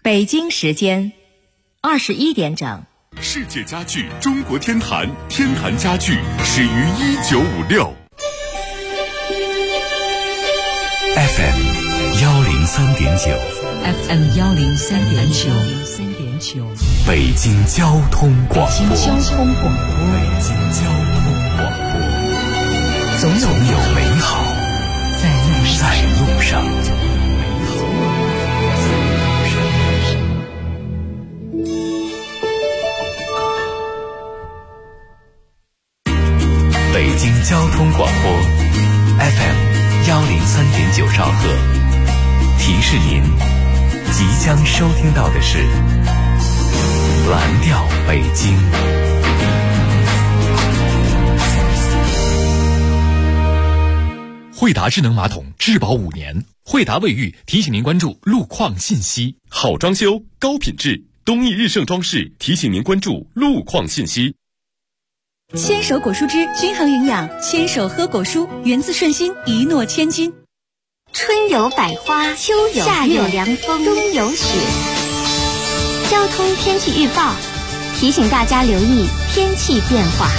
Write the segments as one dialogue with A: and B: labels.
A: 北京时间21点整。
B: 世界家具中国天坛，天坛家具始于1956。FM 103.9
C: FM 103.9，
B: 北京交通广播。总有美好在路上。北京交通广播 FM 103.9兆赫，提示您即将收听到的是蓝调北京。惠达智能马桶质保5年，惠达卫浴提醒您关注路况信息。好装修高品质，东益日盛装饰提醒您关注路况信息。
D: 牵手果蔬汁均衡营养，牵手喝果蔬，源自顺心，一诺千金。
E: 春有百花，秋有夏有凉风，冬有雪。交通天气预报提醒大家留意天气变化。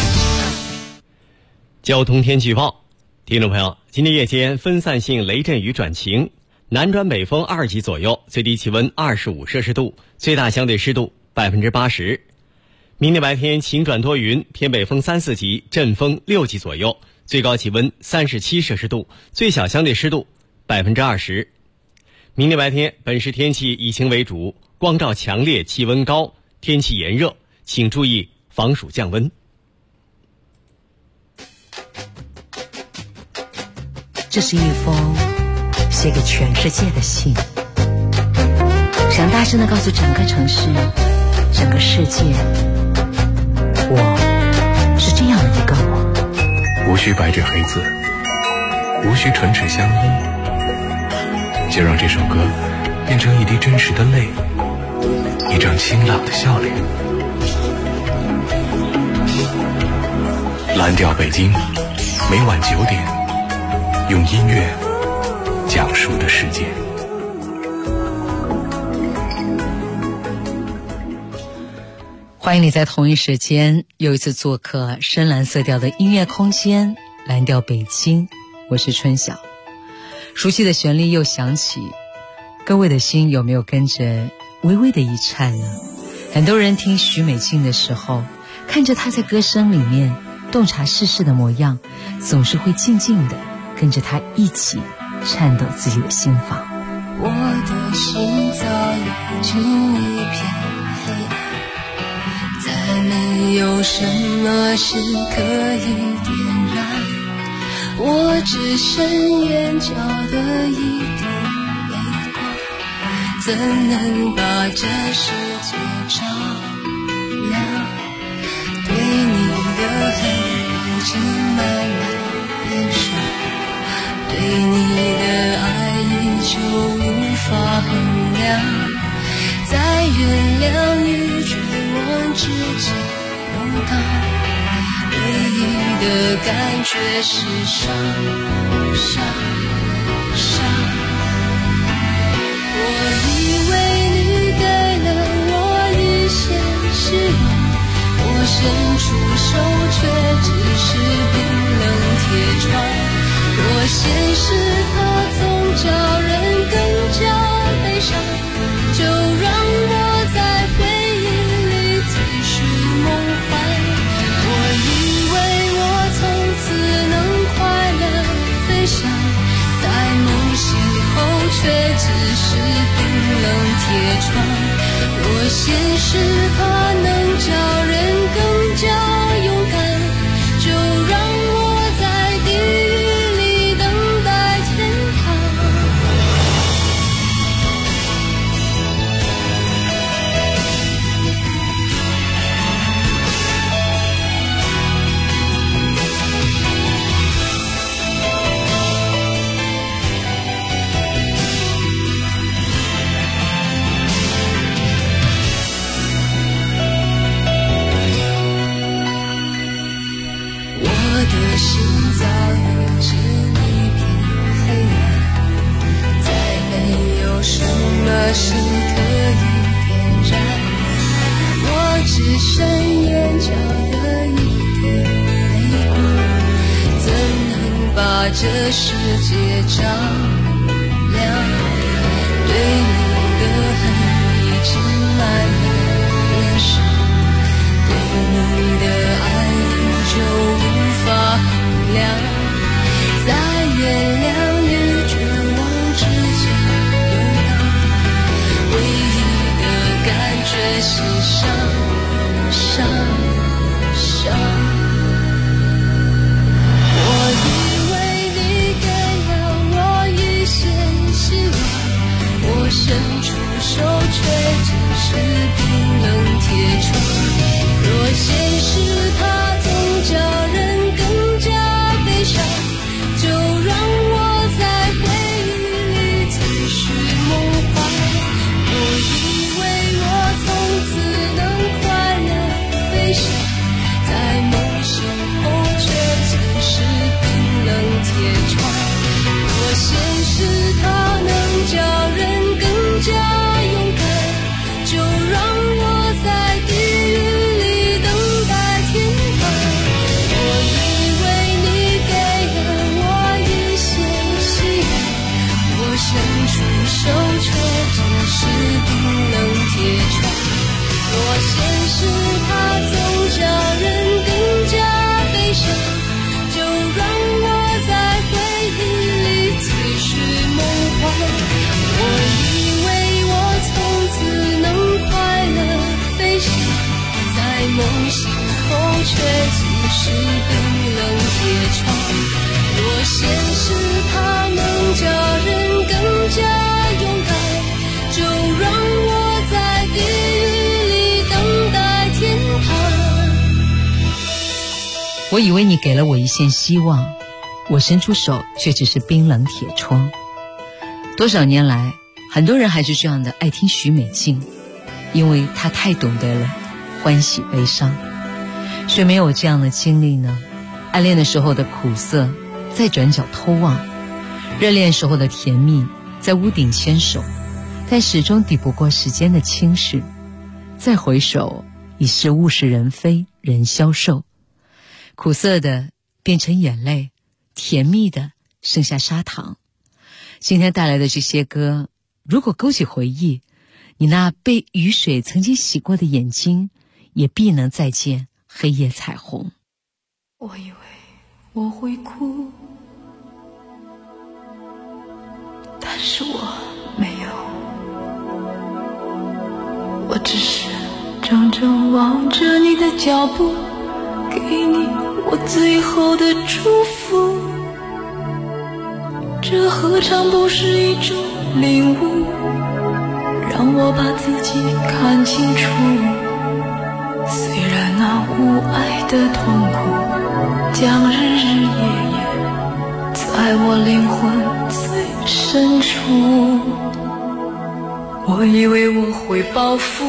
F: 交通天气预报，听众朋友，今天夜间分散性雷阵雨转晴，南转北风2级左右，最低气温25摄氏度，最大相对湿度80%。明天白天晴转多云，偏北风3、4级，阵风6级左右，最高气温37摄氏度，最小相对湿度20%。明天白天本市天气以晴为主，光照强烈，气温高，天气炎热，请注意防暑降温。
C: 这是一封写给全世界的信，想大声地告诉整个城市，整个世界，我是这样的一个我。
B: 无需白纸黑字，无需唇齿相依，就让这首歌变成一滴真实的泪，一张清朗的笑脸。蓝调北京，每晚9点，用音乐讲述的世界。
C: 欢迎你在同一时间又一次做客深蓝色调的音乐空间，蓝调北京，我是春晓。熟悉的旋律又响起，各位的心有没有跟着微微的一颤呢？很多人听许美静的时候，看着她在歌声里面洞察世事的模样，总是会静静的跟着她一起颤抖自己的心房。
G: 我的心早已经一片黑暗，再没有什么是可以点燃，我只剩眼角的一点微光，怎能把这世界照亮？对你的恨已经慢慢变少，对你的爱依旧无法衡量，在原谅与绝望之间游荡，唯一的感觉是伤。我以为你给了我一些希望，我伸出手却只是冰冷铁窗，若现实它总叫人更加悲伤，就让我在回忆里继续梦幻。我以为我从此能快乐飞翔，在梦醒后却只是冰冷铁窗，若现实它能叫人更加勇敢，就让我在地狱里等待天堂。 把这世界照亮。对你的恨已经满了脸上，对你的爱就无法衡量，在原谅与绝望之间游荡，唯一的感觉是伤。我以为你给了我一些希望，我伸出手却只是冰冷铁窗。若现实它总叫人更加悲伤，就让我在回忆里继续梦话。我以为我从此能快乐悲伤，在梦醒后却只是冰冷铁窗。若现实它能叫人更加勇敢，就让我在地狱里等待天堂。我以为你给了我一些希望，我伸出手却只是冰冷铁窗。若现实它总叫人更加悲伤，就让我在回忆里继续梦幻。我以为我从此能快乐飞翔，在梦醒后却只是冰冷铁窗。若现实它能叫人更加勇敢，就让我在地狱里等待天堂。
C: 我以为你给了我一线希望，我伸出手却只是冰冷铁窗。多少年来，很多人还是这样的爱听许美静，因为她太懂得了欢喜悲伤。谁没有这样的经历呢？暗恋的时候的苦涩，在转角偷望；热恋时候的甜蜜，在屋顶牵手，但始终抵不过时间的侵蚀。再回首，已是物是人非，人消瘦。苦涩的变成眼泪，甜蜜的剩下砂糖。今天带来的这些歌，如果勾起回忆，你那被雨水曾经洗过的眼睛，也必能再见黑夜彩虹。
G: 我以为我会哭，但是我没有，我只是怔怔望着你的脚步，给你我最后的祝福。这何尝不是一种领悟，让我把自己看清楚。虽然那无爱的痛苦将日日夜夜在我灵魂最深处，我以为我会报复，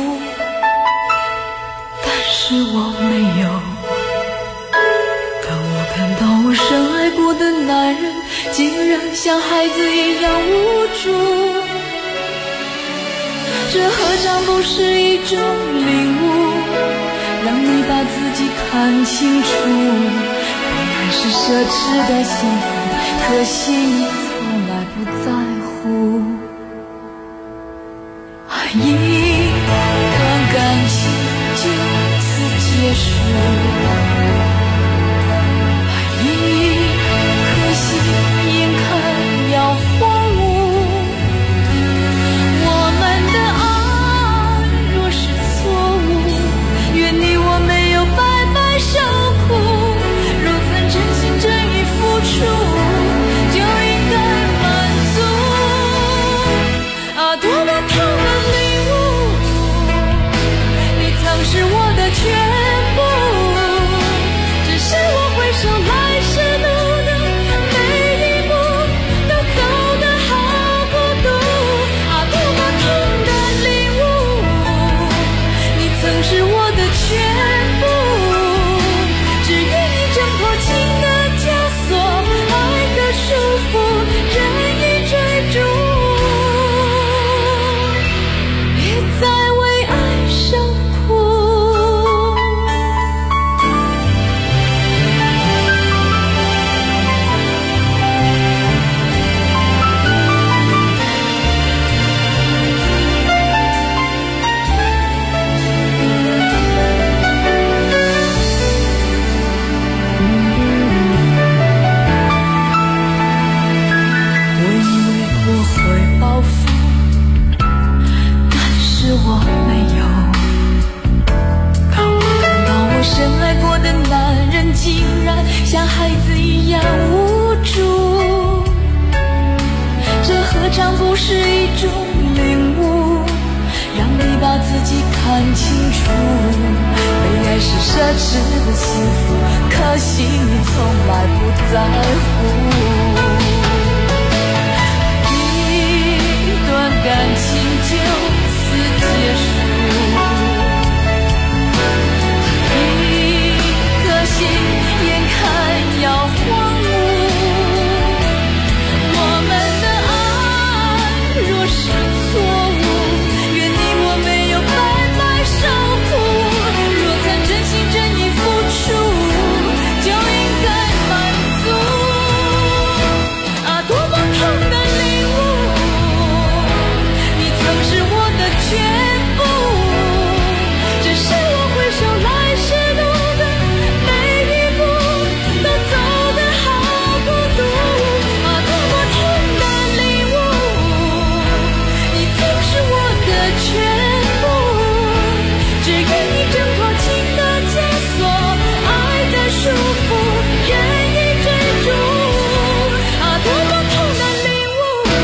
G: 但是我没有。当我看到我深爱过的男人竟然像孩子一样无助，这何尝不是一种领悟，让你把自己看清楚。本来是奢侈的幸福，可惜你从来不在乎。一段感情就此结束，一颗心眼看要荒芜。我们的爱若是错误，愿你我没有白白受苦。若曾真心真意付出，就应该满足。啊，多么痛的领悟，你曾是我的全部。 被爱是奢侈的幸福，可惜你从来不在乎。一段感情就此结束，一颗心眼看要荒芜。我们的爱若是错误，愿你我没有白白受苦。若曾真心真意付出，就应该满足。啊，多么痛的领悟，你曾是我的全部，只是我回首来时路的每一步，都走得好孤独。啊，多么痛的领悟，你曾是我的全部，只愿你挣脱情的枷锁，爱的束缚，任意追逐。啊，多么痛的领悟，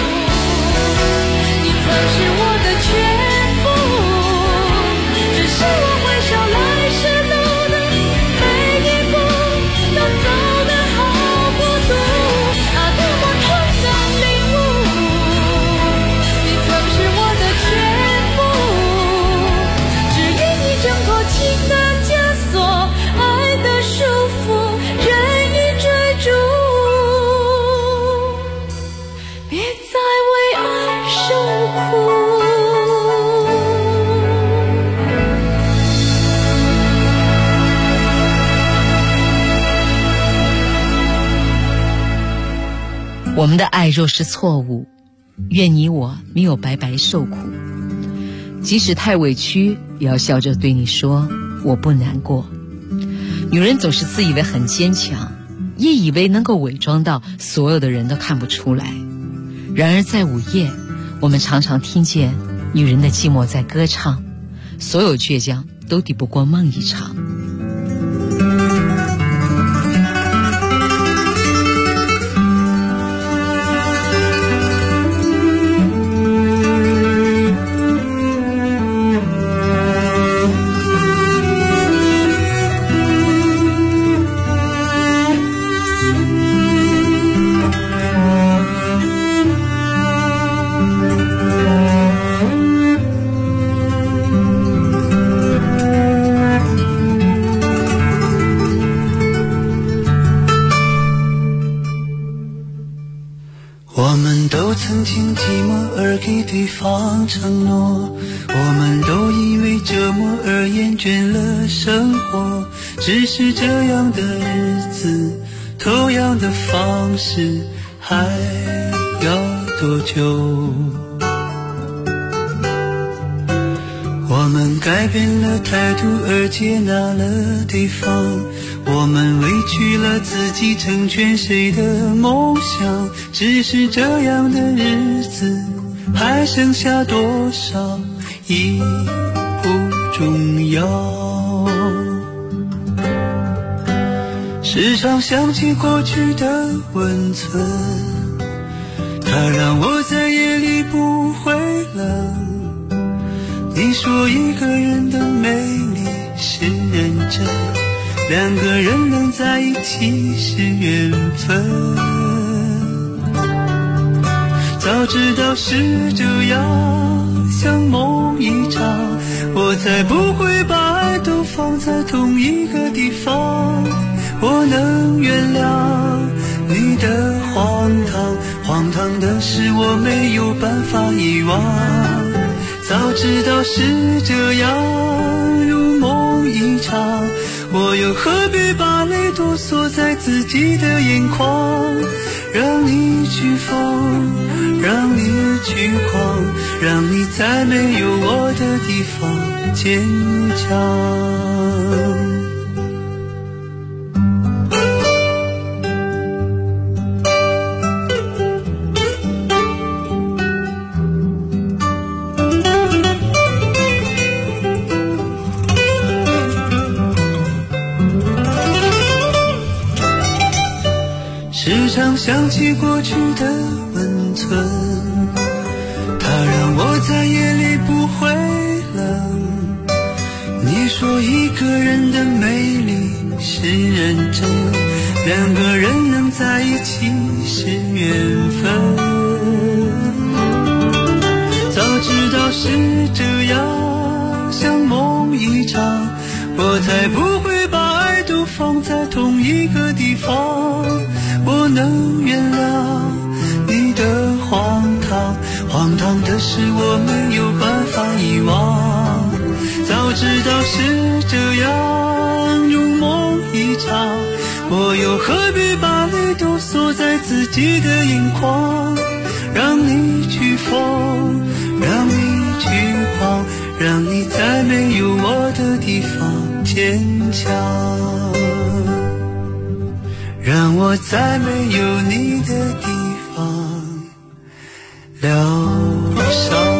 G: 你曾是我的全部，只是我回首来时路的每一步，都走得好孤独。啊，多么痛的领悟，你曾是我的全部，只愿你挣脱情的枷锁，爱的束缚，任意追逐。别再为爱受苦。
C: 我们的爱若是错误，愿你我没有白白受苦。即使太委屈，也要笑着对你说我不难过。女人总是自以为很坚强，也以为能够伪装到所有的人都看不出来。然而在午夜，我们常常听见女人的寂寞在歌唱，所有倔强都抵不过梦一场。
H: 对方承诺，我们都因为折磨而厌倦了生活。只是这样的日子，同样的方式，还要多久？我们改变了态度而接纳了对方，我们委屈了自己成全谁的梦想。只是这样的日子，还剩下多少已不重要。时常想起过去的温存，它让我在夜里不会冷。你说一个人的美丽是认真，两个人能在一起是缘分。早知道是这样，像梦一场，我才不会把爱都放在同一个地方。我能原谅你的荒唐，荒唐的是我没有办法遗忘。早知道是这样，如梦一场，我又何必把泪都锁在自己的眼眶。让你去疯，让你去狂，让你在没有我的地方坚强。时常想起过去的温存，它让我在夜里不会冷。你说一个人的美丽是认真，两个人能在一起是缘分。早知道是这样，像梦一场，我才不会把爱都放在同一个地方。我能原谅你的荒唐，荒唐的是我没有办法遗忘。早知道是这样，如梦一场，我又何必把泪都锁在自己的眼眶？让你去疯，让你去狂，让你在没有我的地方坚强，让我在没有你的地方疗伤。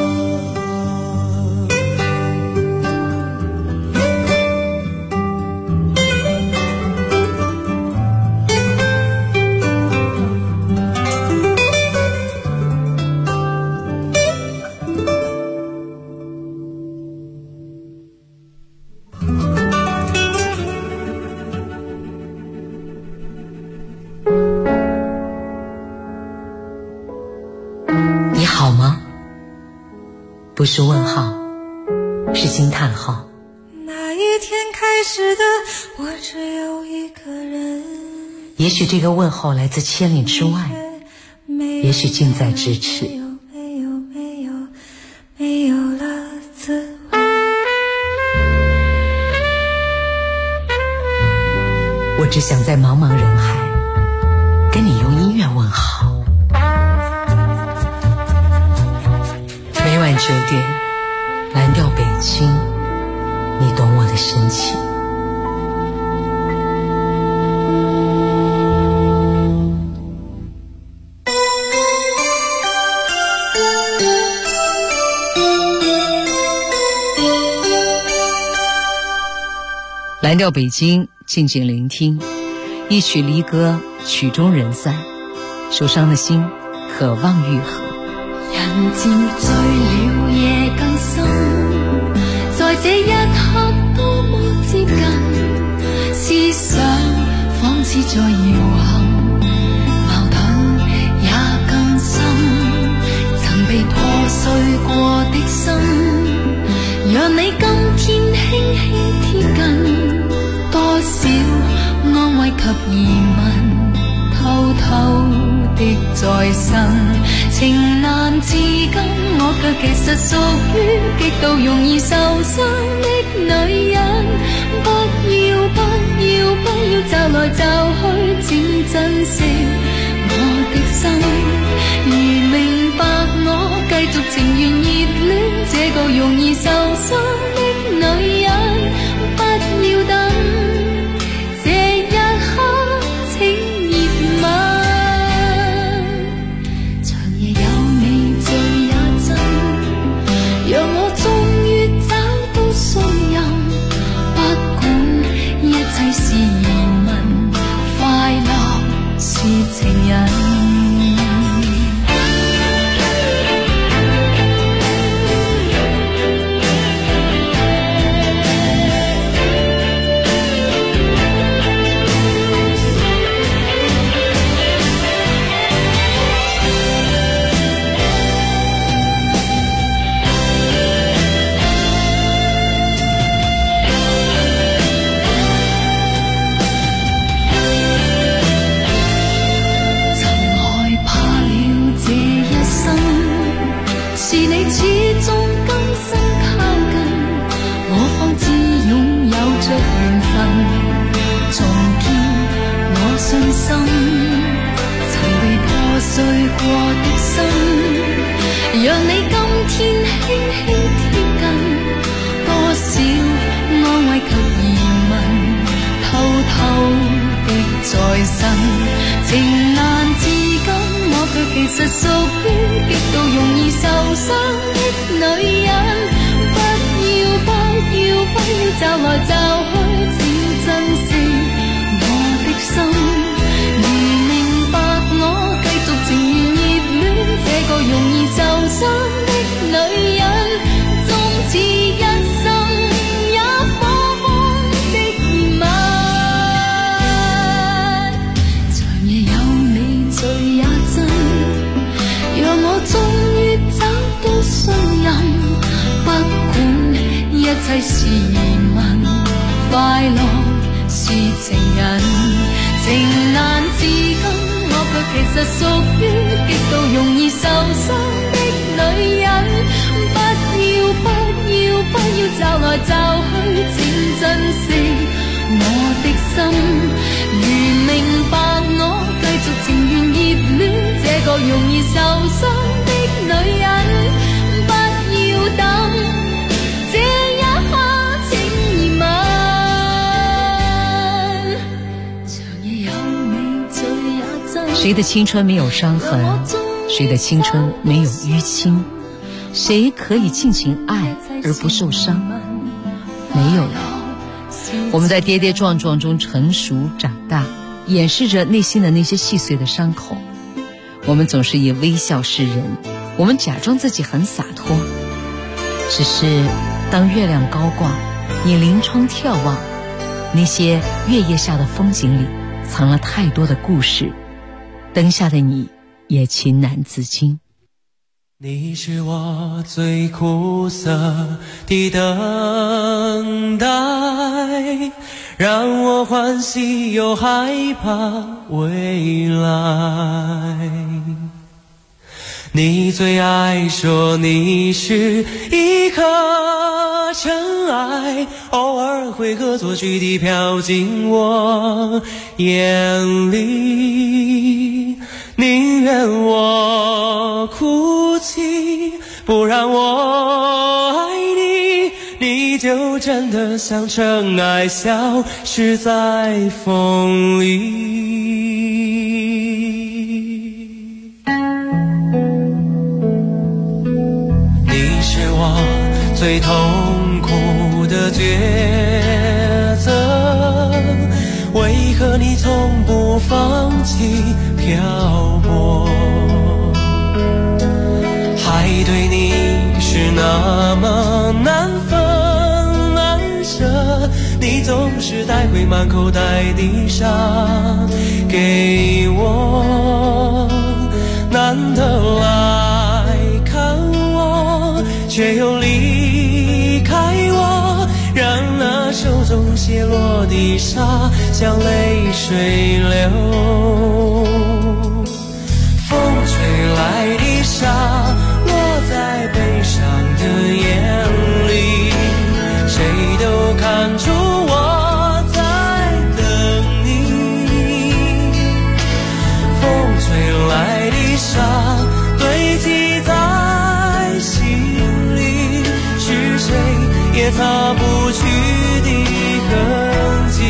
C: 不是问号，是惊叹号。
G: 那一天开始的我只有一个人，
C: 也许这个问候来自千里之外，也许近在咫尺。
G: 没有了自我。
C: 我只想在茫茫人海跟你用音乐问好。每晚9点，蓝调北京，你懂我的深情。蓝调北京，静静聆听，一曲离歌，曲终人散，受伤的心渴望愈合。
G: 人漸醉了夜更深，在這一刻多麼接近，思想仿似在搖撼，矛盾也更深，曾被破碎過的心，讓你今天輕輕貼近，多少安慰及疑問，偷偷的在生，情難自禁，我卻其實屬於極度容易受傷的女人。不要驟來驟去，請珍惜我的心。如明白我繼續情願熱戀這個容易受傷的女人，不要等這一刻請熱吻。長夜有你醉也真，讓我終於找到信任。不管一切是疑問，快樂是情人。碎過的心，讓你今天輕輕貼近，多少安慰及疑問，偷偷的在身，情難自禁，我卻其實屬於極度容易受傷的女人。不要驟來驟去，請珍惜我的心。情願熱戀這個容易受傷的女人，終此一生也放切是疑问，快乐是情人，情难自禁，我卻其實屬於極度容易受傷的女人。不要驟來驟去，請珍惜我的心。如明白我，繼續情願熱戀這個容易受傷的女人。不要等，這一刻請疑問。長夜有你醉也真。
C: 誰的青春沒有傷痕？誰的青春沒有淤青？誰可以盡情愛而不受傷？沒有了。我們在跌跌撞撞中成熟長大，掩飾着內心的那些細碎的傷口。我們總是以微笑示人，我們假裝自己很灑脫。只是當月亮高掛，你臨窗眺望，那些月夜下的風景裡藏了太多的故事，燈下的你也情難自禁。
H: 你是我最苦澀的等待，讓我歡喜又害怕未來。你最愛說你是一顆塵埃，偶爾會惡作劇地飄進我眼裡，寧願我哭泣，不讓我愛你，你就真的像塵埃消失在風裡。你是我最痛苦的抉擇，為何你從不放棄漂泊？愛對你是那麼難分難捨，你總是帶回滿口袋的沙給我，難得來看我，卻又離開我，讓那手中洩落的沙像淚水流。風吹來的沙落在悲傷的眼裡，誰都看出我在等你。風吹來的沙堆積在心裡，是誰也擦不去的痕跡。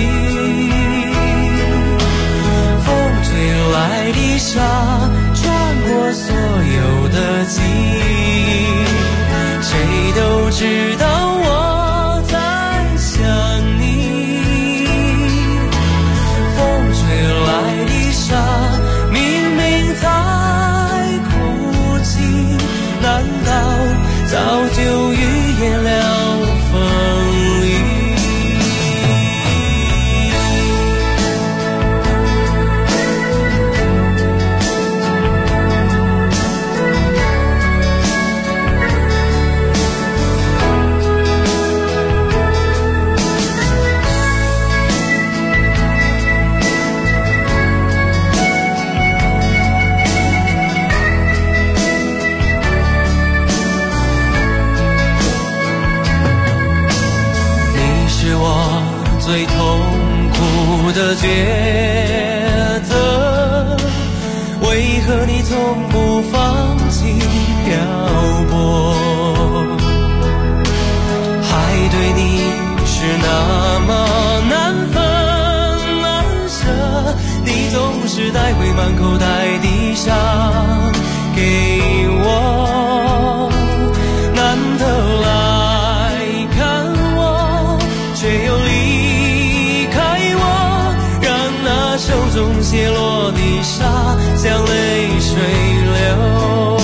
H: 風吹來的沙穿過所有的記憶，誰都知道我在想你。風吹來的沙明明在哭泣，難道早就預言了分離？最痛苦的抉擇，為何你從不放棄漂泊？愛對你是那麼難分難捨，你總是帶回滿口袋的沙給我，難得來看我，卻又離開我，讓那手中洩落的沙像淚水流。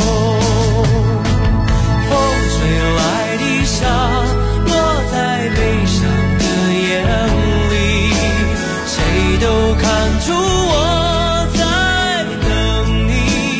H: 風吹來的沙落在悲傷的眼裡，誰都看出我在等你。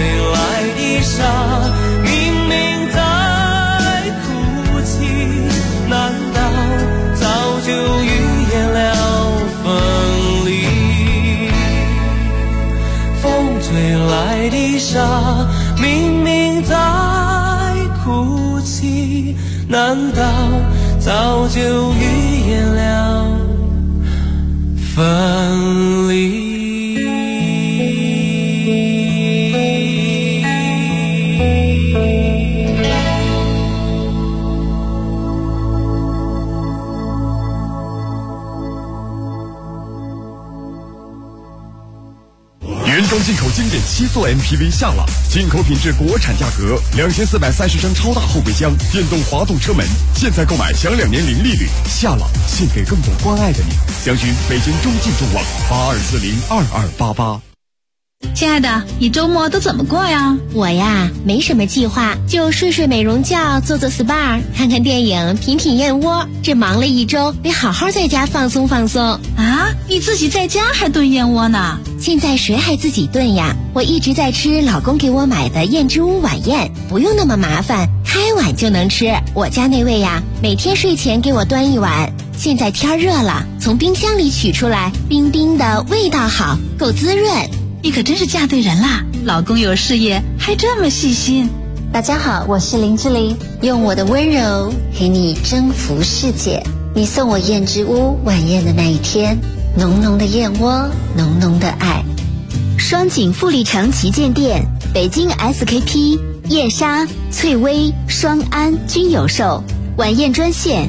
H: 来的沙，明明在哭泣，难道早就预言了分离？风吹来的沙，明明在哭泣，难道早就预言了分离？
I: 原装进口经典7座 MPV 夏朗，进口品质国产价格，2430升超大后备箱，电动滑动车门，现在购买享2年零利率。夏朗，献给更懂关爱的你。详询北京中进中网82402288。
D: 亲爱的，你周末都怎么过呀？
E: 我呀，没什么计划，就睡睡美容觉，做做 SPA， 看看电影，品品燕窝。这忙了一周，得好好在家放松放松。
D: 啊，你自己在家还炖燕窝呢？
E: 现在谁还自己炖呀？我一直在吃老公给我买的燕之屋晚宴，不用那么麻烦，开碗就能吃。我家那位呀，每天睡前给我端一碗。现在天热了，从冰箱里取出来，冰冰的，味道好，够滋润。
D: 你可真是嫁对人啦，老公有事业还这么细心。
J: 大家好，我是林志玲，用我的温柔陪你征服世界。你送我燕之屋晚宴的那一天，浓浓的燕窝，浓浓的爱。
E: 双井富力城旗舰店、北京 SKP、燕莎、翠微、双安均有售。晚宴专线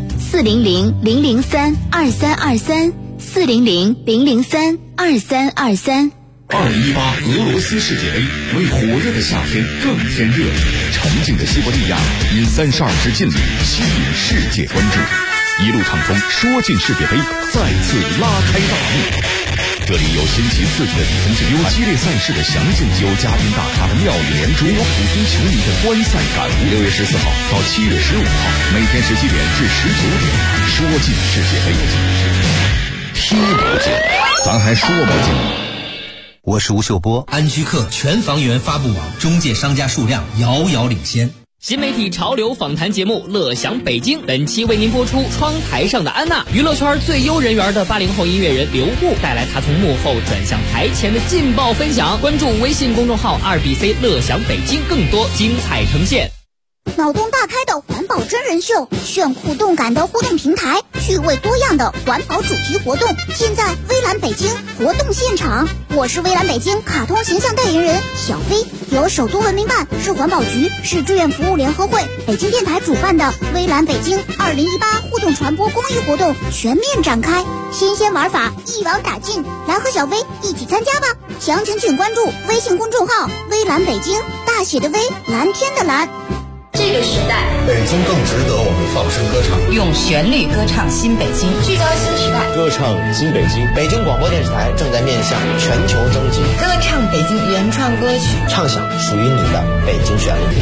E: 400-003-2323，400-003-2323。
B: 2018俄罗斯世界杯为火热的夏天更添热力，沉静的西伯利亚因32支劲旅吸引世界关注，一路畅通，说进世界杯再次拉开大幕。这里有新奇刺激的比分之有激烈赛事的详尽，有嘉宾大咖的妙语连珠，有普通球迷的观赛感悟。6月14号到7月15号，每天17点至19点，说进世界杯，听不见，咱还说不进。
K: 我是吴秀波。
L: 安居客全房源发布网中介商家数量遥遥领先。
M: 新媒体潮流访谈节目《乐享北京》，本期为您播出窗台上的安娜，娱乐圈最优人缘的80后音乐人刘户带来她从幕后转向台前的劲爆分享。关注微信公众号2BC 乐享北京，更多精彩呈现。
N: 脑洞大开的环保真人秀，炫酷动感的互动平台，趣味多样的环保主题活动，现在微蓝北京活动现场。我是微蓝北京卡通形象代言人小飞，由首都文明办、市环保局、市志愿服务联合会、北京电台主办的微蓝北京2018互动传播公益活动全面展开，新鲜玩法一网打尽，来和小飞一起参加吧！详情请关注微信公众号微蓝北京，大写的微，蓝天的蓝。
O: 这个时代，
P: 北京更值得我们放声歌唱，
O: 用旋律歌唱新北京，聚焦新时代，
Q: 歌唱新北京。
R: 北京广播电视台正在面向全球征集，
O: 歌唱北京原创歌曲，
R: 唱响属于你的北京旋律。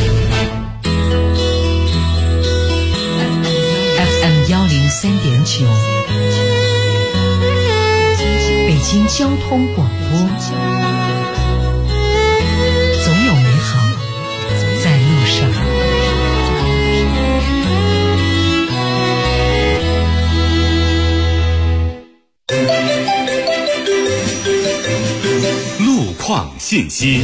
C: FM 103.9，北京交通广播，总有美好在路上。
B: 路况信息。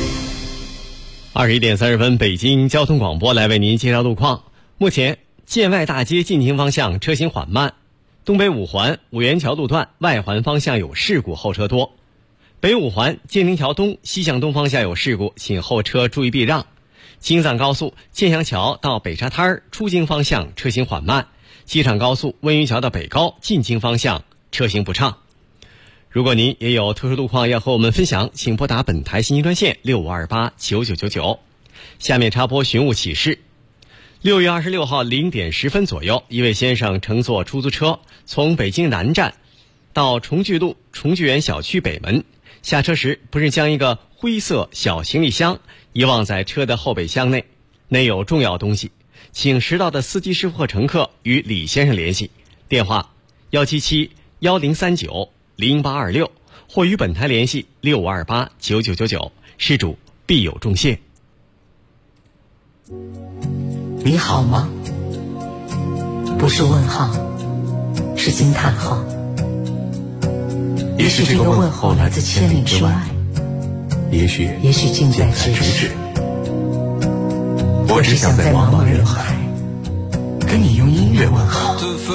F: 21点30分，北京交通广播来为您介绍路况。目前建外大街进京方向车行缓慢，东北五环五元桥路段外环方向有事故，后车多。北五环建宁桥东西向东方向有事故，请后车注意避让。京藏高速建祥桥到北沙滩出京方向车行缓慢，机场高速温榆桥到北高进京方向车行不畅。如果您也有特殊路况要和我们分享，请拨打本台信息专线65289999。下面插播寻物启事。6月26号0点10分左右，一位先生乘坐出租车从北京南站到重聚路重聚园小区北门，下车时不慎将一个灰色小行李箱遗忘在车的后备箱内，内有重要东西，请识到的司机师傅和乘客与李先生联系，电话177-1039-0826，或与本台联系65289999，失主必有重谢。
C: 你好吗？不是问号，是惊叹号。
B: 也许这个问候来自千里之外，也许近在咫尺。我只想在茫茫人海跟你用音乐问好。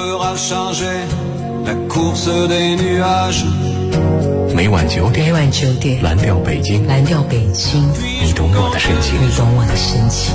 B: 每晚9点，蓝调北京，你懂我的深情。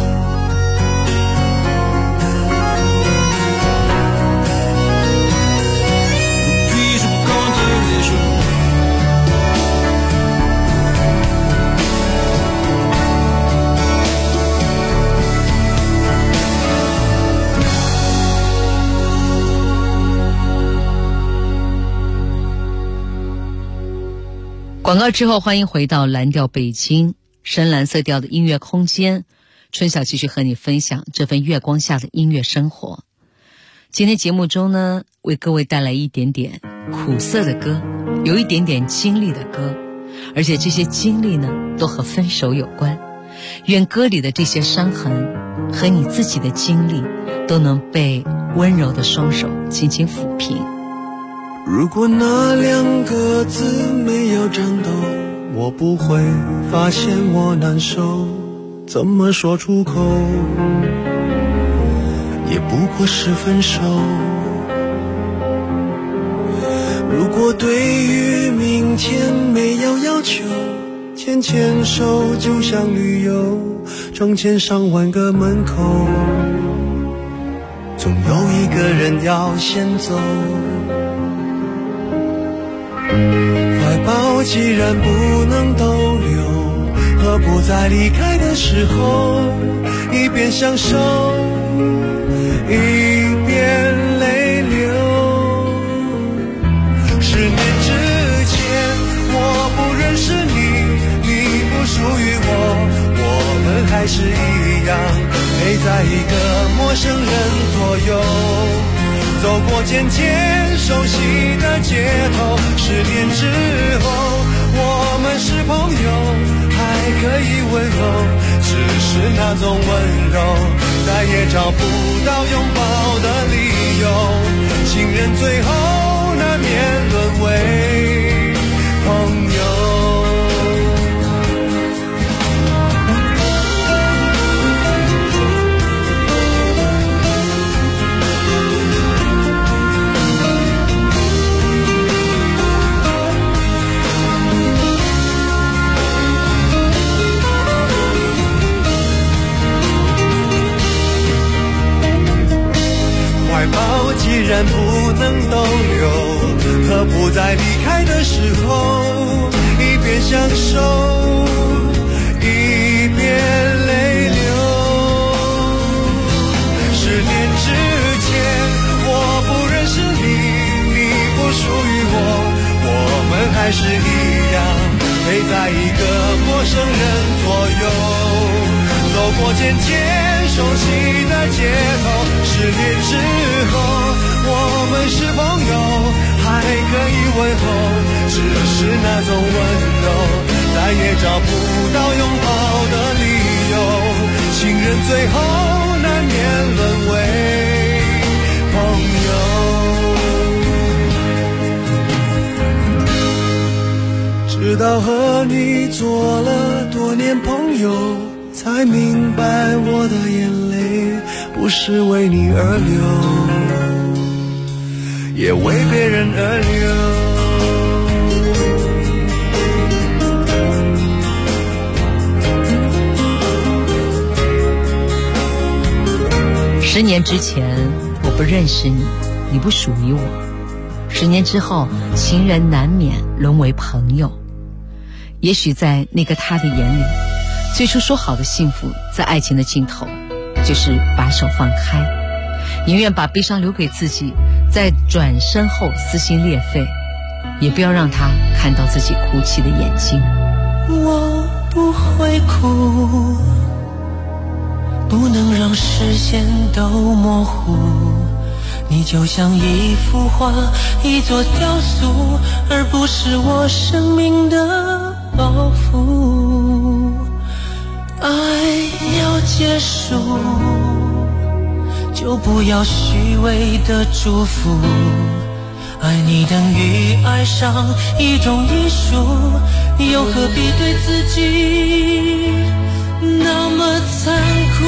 C: 广告之后，欢迎回到蓝调北京，深蓝色调的音乐空间。春晓继续和你分享这份月光下的音乐生活。今天节目中呢，为各位带来一点点苦涩的歌，有一点点经历的歌，而且这些经历呢，都和分手有关。愿歌里的这些伤痕和你自己的经历，都能被温柔的双手轻轻抚平。
H: 如果那2个字没有颤抖，我不会发现我难受，怎么说出口也不过是分手。如果对于明天没有要求，牵牵手就像旅游，成千上万个门口，总有一个人要先走。怀抱既然不能逗留，何不在离开的时候一边享受一边泪流。10年之前我不认识你，你不属于我们还是一样陪在一个陌生人左右，走过渐渐熟悉的街头。10年之后我们是朋友，还可以温柔，只是那种温柔再也找不到拥抱的理由。情人最后难免沦为朋友。怀抱既然不能逗留，何不在离开的时候一边享受一边泪流。10年之前我不认识你，你不属于我们还是一样陪在一个陌生人左右，走过渐渐熟悉的街头。10年之后我们是朋友，还可以问候，只是那种温柔再也找不到拥抱的理由。情人最后难免沦为朋友。直到和你做了多年朋友，才明白我的眼泪不是为你而流，也为别人而流。
C: 10年之前我不认识你，你不属于我。10年之后，情人难免沦为朋友。也许在那个他的眼里，最初说好的幸福，在爱情的尽头就是把手放开，宁愿把悲伤留给自己，在转身后撕心裂肺，也不要让他看到自己哭泣的眼睛。
H: 我不会哭，不能让视线都模糊，你就像一幅画，一座雕塑，而不是我生命的包袱。 结束，就不要虚伪的祝福。爱你等于爱上一种艺术，又何必对自己那么残酷？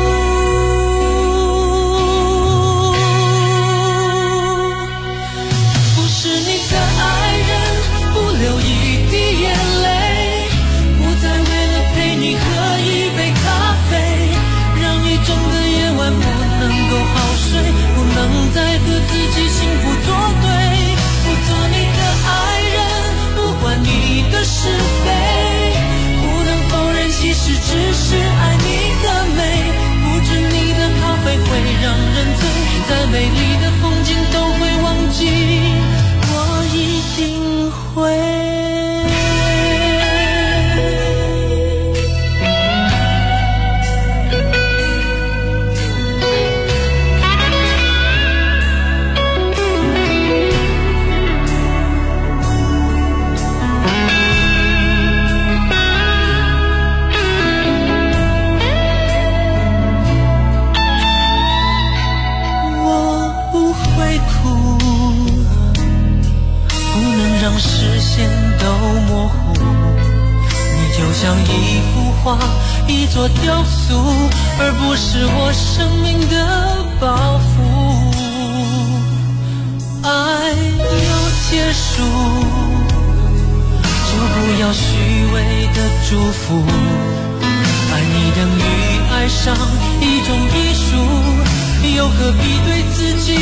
H: 不是你的爱人，不流一滴眼泪，不再为了陪你喝一杯咖啡，让一整个夜晚不能够好睡，不能再和自己幸福作对，不做你的爱人，不管你的是非，不能否认其实只是爱你的美，不止你的咖啡会让人醉，再美丽的风景都会忘记，我一定会。让视线都模糊，你就像一幅画，一座雕塑，而不是我生命的包袱。爱要结束，就不要虚伪的祝福。爱你等于爱上一种艺术，又何必对自己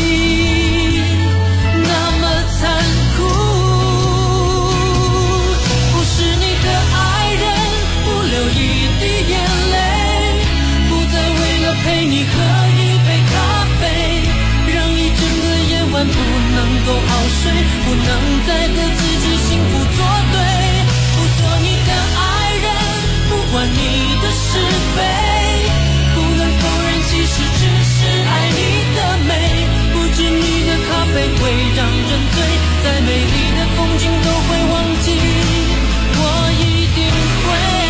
H: 那么残酷？流一滴眼泪，不再为了陪你喝一杯咖啡，让一整个夜晚不能够好睡，不能再和自己幸福作对，不做你的爱人，不管你的是非，不能否认其实只是爱你的美，不止你的咖啡会让人醉，再美丽的风景都会忘记，我一定会。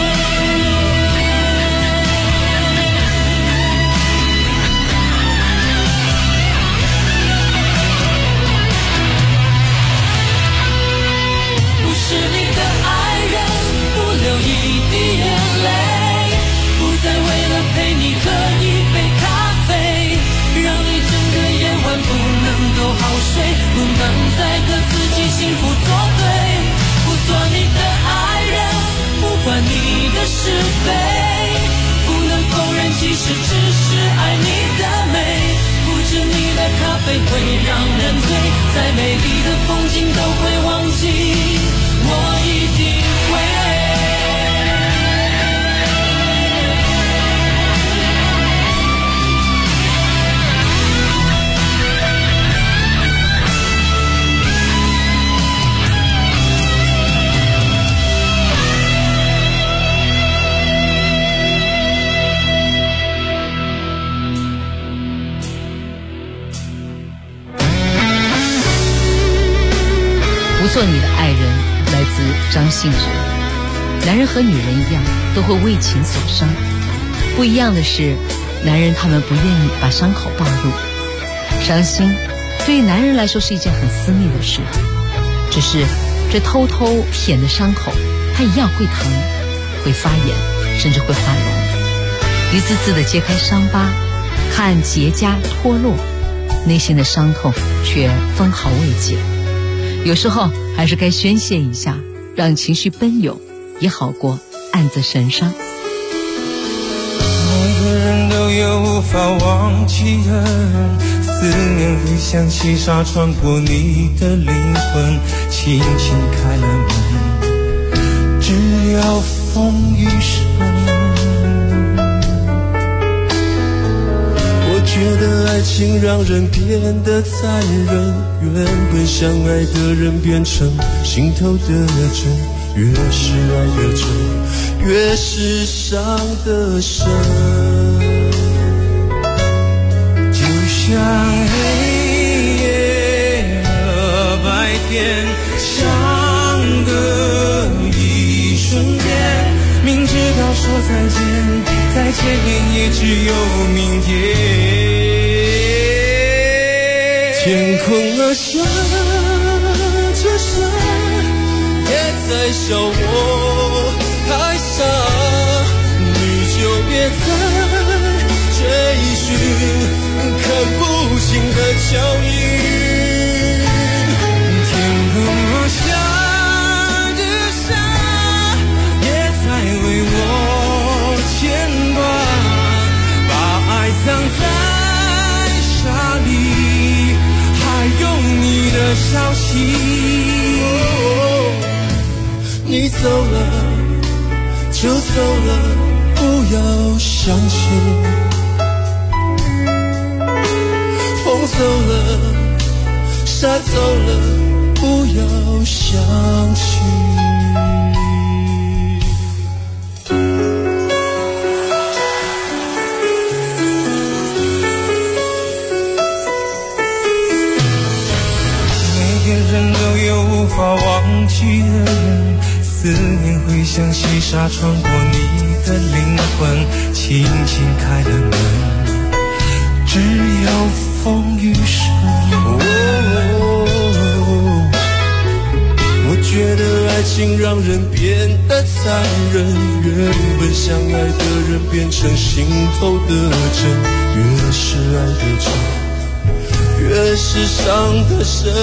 H: 是你的爱人，不流一滴眼泪，不再为了陪你喝一杯咖啡，让一整个夜晚不能够好睡，不能再和自己幸福作对，不做你的爱人，不管你的是非，不能否认其实只是爱你的美，不止你的咖啡会让人醉，再美丽的风景都会忘记，我一定会。
C: 不做你的爱人，来自张信哲。男人和女人一样，都会为情所伤。不一样的是，男人他们不愿意把伤口暴露。伤心对于男人来说是一件很私密的事，只是这偷偷舔的伤口，它一样会疼，会发炎，甚至会发脓。一次次的揭开伤疤，看结痂脱落，内心的伤痛却分毫未减。有时候还是该宣泄一下，让情绪奔涌，也好过暗自神伤。
Q: 每个人都有无法忘记的人，思念会像细沙穿过你的灵魂，轻轻开了门，只要风雨声。
S: 觉得爱情让人变得残忍，原本相爱的人变成心头的针，越是爱的真，越是伤得深。
Q: 就像黑夜和白天相隔一瞬间，明知道说再见，再见也一直有明天。天空啊，下着沙，也在笑我太傻，你就别再追寻看不清的脚印。天空啊，下着沙，也在为我牵挂，把爱藏在沙里，还有你的消息。你走了就走了，不要想起。风走了，沙走了，不要想起。每个人都有无法忘记的人，思念会像细沙穿过你的灵魂，轻轻开了门，只有风雨声。我觉得爱情让人变得残忍，原本相爱的人变成心头的针，越是爱的真，越是伤得深。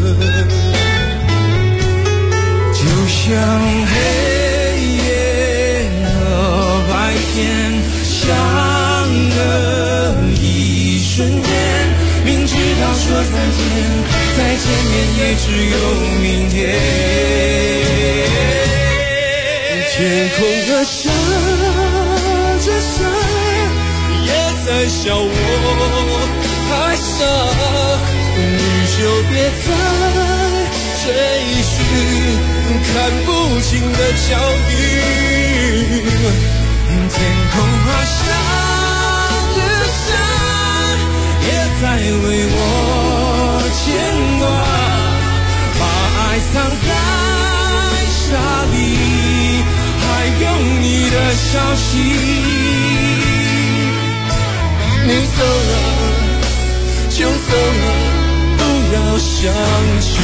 Q: 就像黑夜和白天相隔一瞬间，明知道说再见，再见面也只有明天。天空啊，下着沙，也在笑我太傻，你就别再追寻看不清的脚印。天空啊，下着沙，也在为我牵挂，把爱藏在沙里，还有你的消息。你走了就走了，不要想起。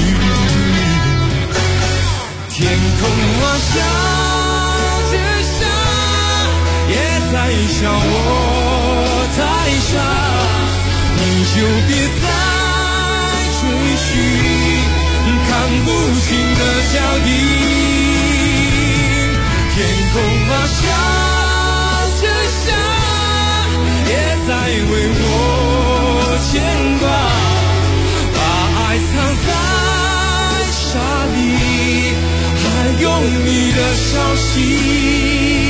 Q: 天空啊，下着沙，也在笑我太傻，你就别再追寻看不清的脚印。天空啊，下着沙，也在为我牵挂，把爱藏在沙里，还有你的消息。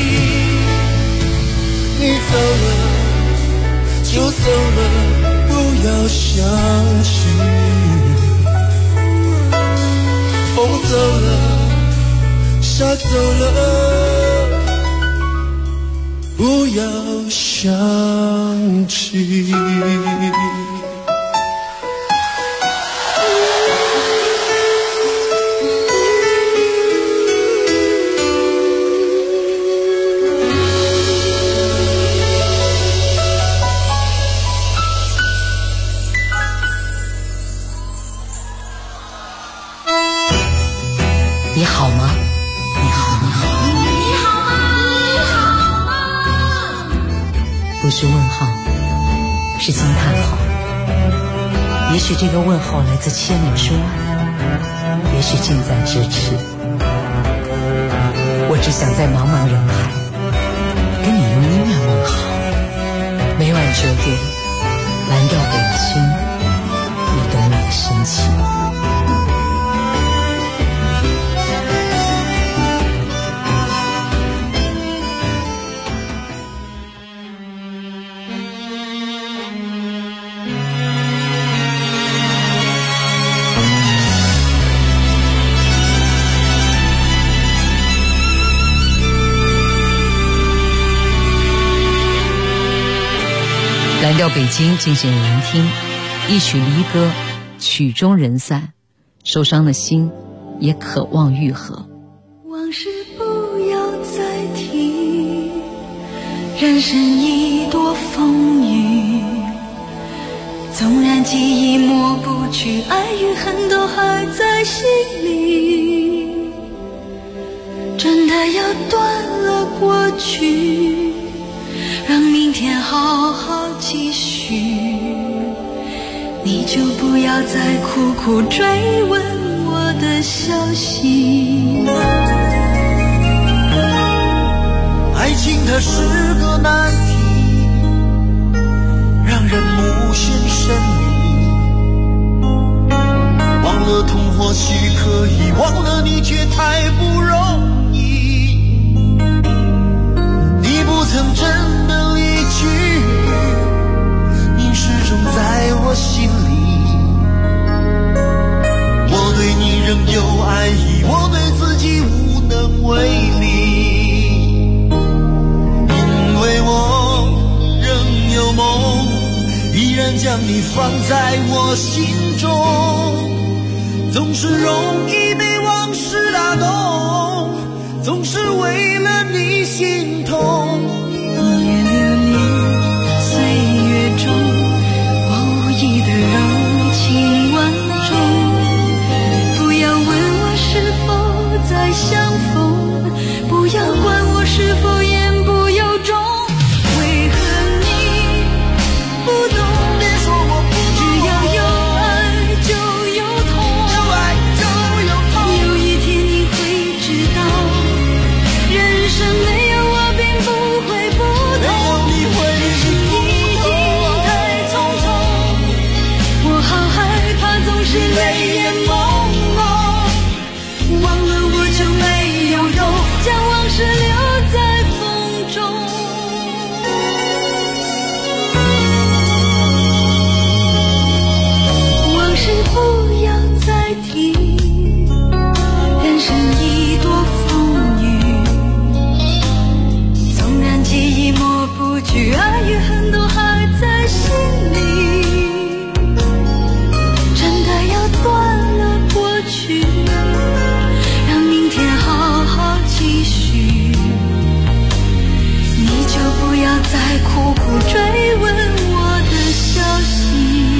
Q: 你走了就走了，不要想起。风走了，沙走了，不要想起。
C: 你好吗？你好，你好，
G: 你好吗？你好吗？
C: 不是问号，是惊叹号。也许这个问号来自千里之外，也许近在咫尺。我只想在茫茫人海，跟你用音乐问好。每晚9点，蓝调北京，你懂我的深情。蓝调北京进行聆听，一曲离歌，曲终人散，受伤的心也渴望愈合。
G: 往事不要再提， 人生一朵风雨，纵然记忆抹不去，爱与恨都还在心里。真的要断了过去，让明天好好继续。你就不要再苦苦追问我的消息。
H: 爱情它是个难题，让人目眩神迷。忘了痛或许可以，忘了你却太不容易。你不曾真的离去，你始终在我心里。我对你仍有爱意，我对自己无能为力。我仍有梦，依然将你放在我心中，总是容易被往事打动，总是为了你心痛。
G: 一眼流连岁月中，我无意的柔情万种。不要问我是否再相逢，不要管我是否言不由衷。爱与恨都还在心里，真的要断了过去，让明天好好继续。你就不要再苦苦追问我的消息。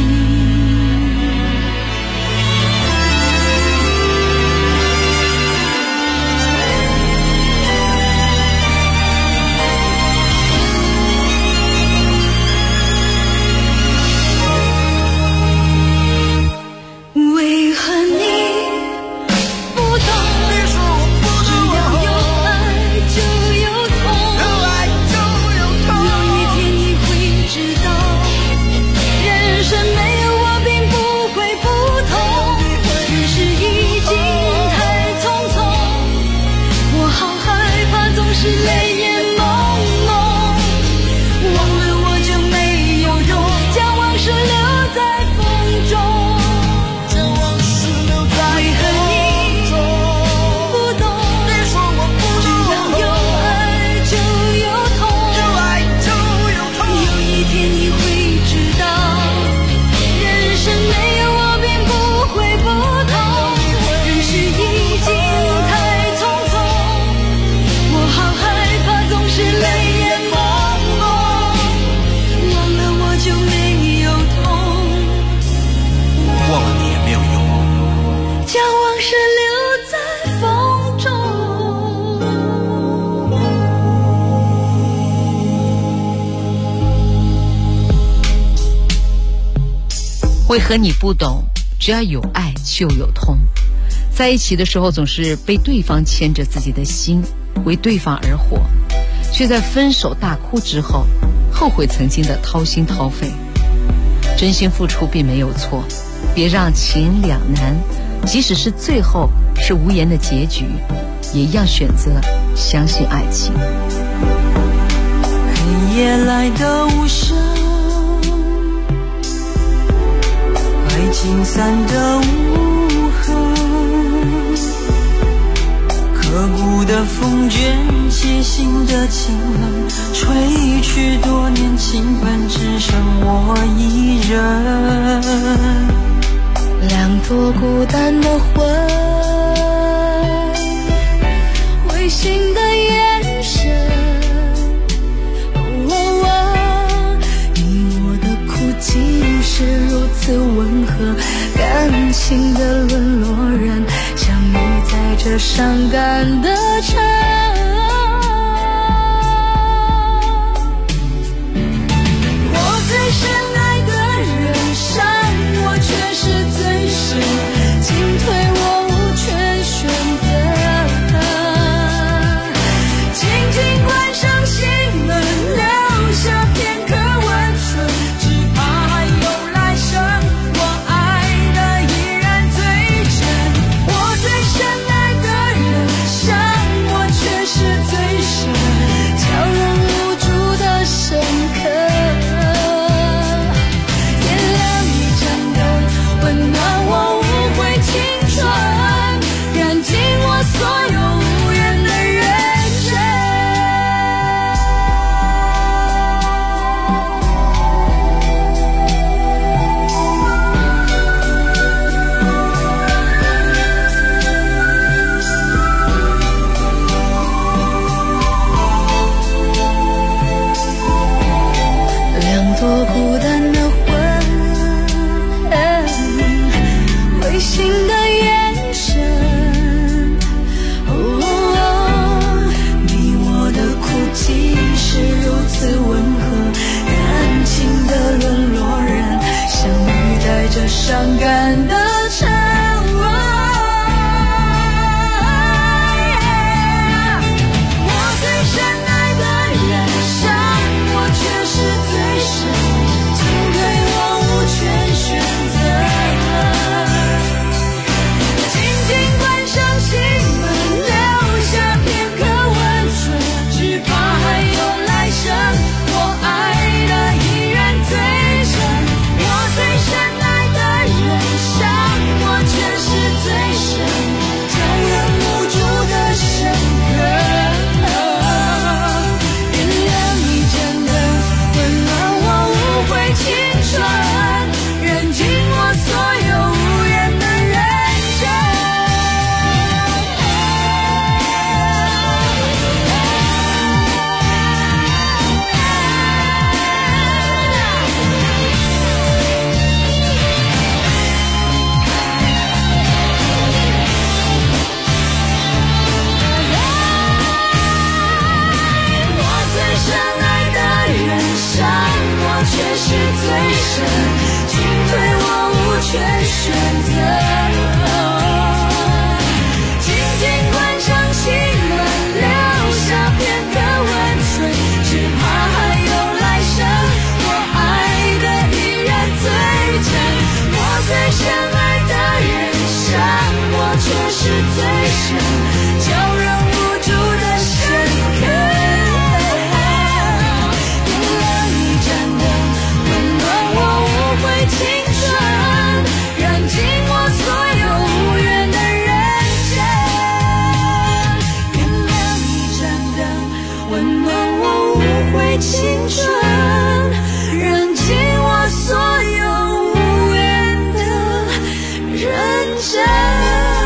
C: 为何你不懂？只要有爱就有痛。在一起的时候总是被对方牵着自己的心，为对方而活，却在分手大哭之后后悔曾经的掏心掏肺。真心付出并没有错，别让情两难，即使是最后是无言的结局，也要选择相信爱情。
G: 黑夜来的无声，爱情散的无痕，刻骨的风卷起心的清冷，吹去多年情分，只剩我一人。两朵孤单的魂，会心的眼神， 此温和，感情的沦落人相遇在这伤感的城。我最深爱的人伤我却是最深，进退我无权选择，紧紧关上心门，留下片刻温存，只怕还有来生，我爱的依然最真。我最深爱的人伤我却是最深，叫人无助的深刻。点亮一盏灯，温暖我无悔青春，燃尽我所有无缘的认真。两朵孤单的魂，会心的眼神，你我的哭泣是如此温和，感情的沦落人相遇在这伤感的城。我最深爱的人伤我却是最深，进退我无权选择，紧紧关上心门，留下片刻温存，只怕还有来生，我爱的依然最真。我最深爱的人伤我却是最深，叫人无助的深刻。点亮一盏灯，温暖我无悔青春，燃尽我所有无缘的认真。我最深爱的人伤我却是最深，进退我无权选择，紧紧关上心门，留下片刻温存，只怕还有来生，我爱的依然最真。我最深爱的人伤我却是最深，叫人无助的深刻。点亮一盏灯，温暖我无悔青春，燃尽我所有无缘的认真。点亮一盏灯，温暖我无悔青春，燃尽我所有无缘的认真。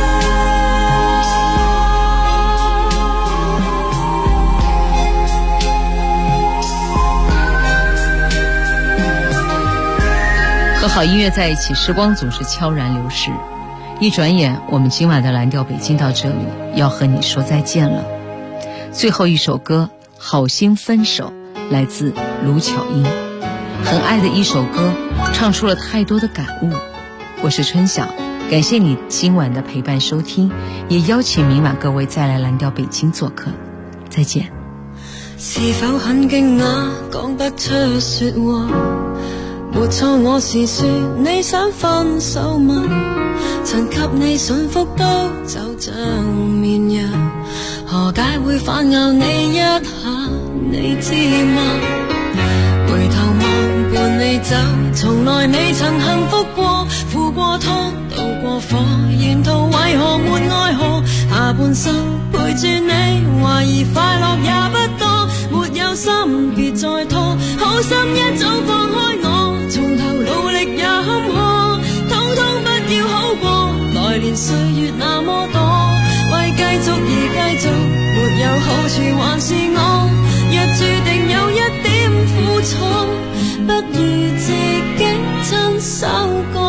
C: 和好音乐在一起，时光总是悄然流逝，一转眼我们今晚的蓝调北京到这里要和你说再见了。最后一首歌好心分手来自卢巧音，很爱的一首歌，唱出了太多的感悟。我是春晓，感谢你今晚的陪伴收听，也邀請明晚各位再來藍調北京做客，再見。
G: 是否很驚訝講不出說話？沒錯，我是說你想分手嗎？曾給你信福都就像綿羊，何解會反咬你一下？你知嗎？回頭望伴你走，從來未曾幸福過，付過湯渡過火，沿途為何沒愛河？下半生陪住你，懷疑快樂也不多，沒有心別再拖，好心一早放開我，從頭努力也坎坷，通通不要好過，來年歲月那麼多，為繼續而繼續，沒有好處還是我，若注定有一點苦楚，不如自己親手過。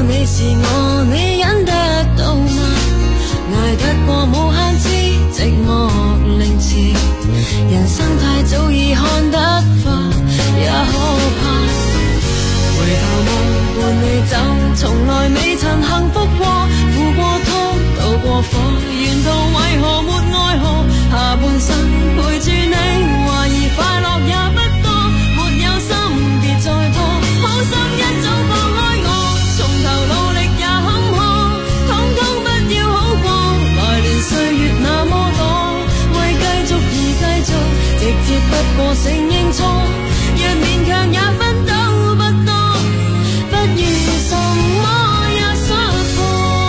G: 你是我，你忍得到嗎？捱得過無限次寂寞凌遲，人生太早已看得化，也可怕。回頭望伴你走，從來未曾幸福過，付過湯，渡過火，沿途為何沒愛河？下半生陪住你，懷疑快樂也不多，沒有心別再拖，好心一早放開我，從頭努力也坎坷，統統不要好過，來年歲月那麼多，為繼續而繼續，直接不過承認錯，若勉強也分到不多，不如什麼也失破。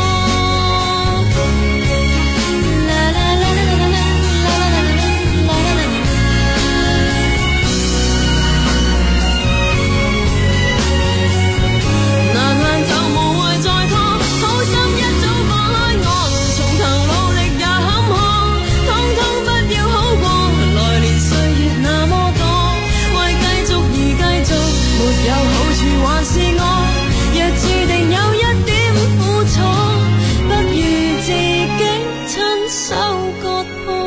G: 難行就無謂再拖，好心一早放開我，從頭努力也坎坷，統統不要好過，來年歲月那麼多，為繼續而繼續，沒有好處還是我，若注定有一點苦楚，不如自己親手割破。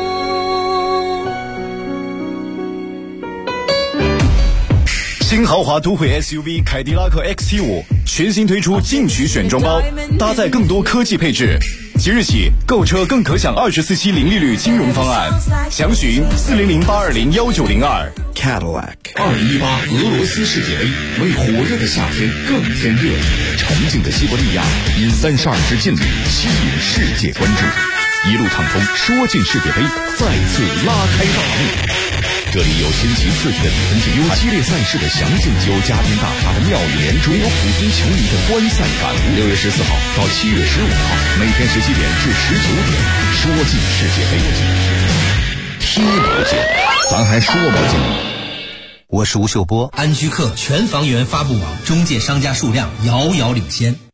T: 新豪华都会 SUV 凯迪拉克 XT5 全新推出进取选装包，搭载更多科技配置。即日起购车更可享24期零利率金融方案，详询400-820-1902。Cadillac。
I: 2018俄罗斯世界杯为火热的夏天更添热力，沉静的西伯利亚因32支劲旅吸引世界关注，一路畅通，说进世界杯再次拉开大幕。这里有新奇刺激的比分之优，激烈赛事的详尽，有嘉宾大咖的妙语连珠，有普通球迷的观赛感悟。6月14号到7月15号，每天17点至19点，说进世界杯，踢不进，咱还说不进。
K: 我是吴秀波。
L: 安居客全房源发布网中介商家数量遥遥领先。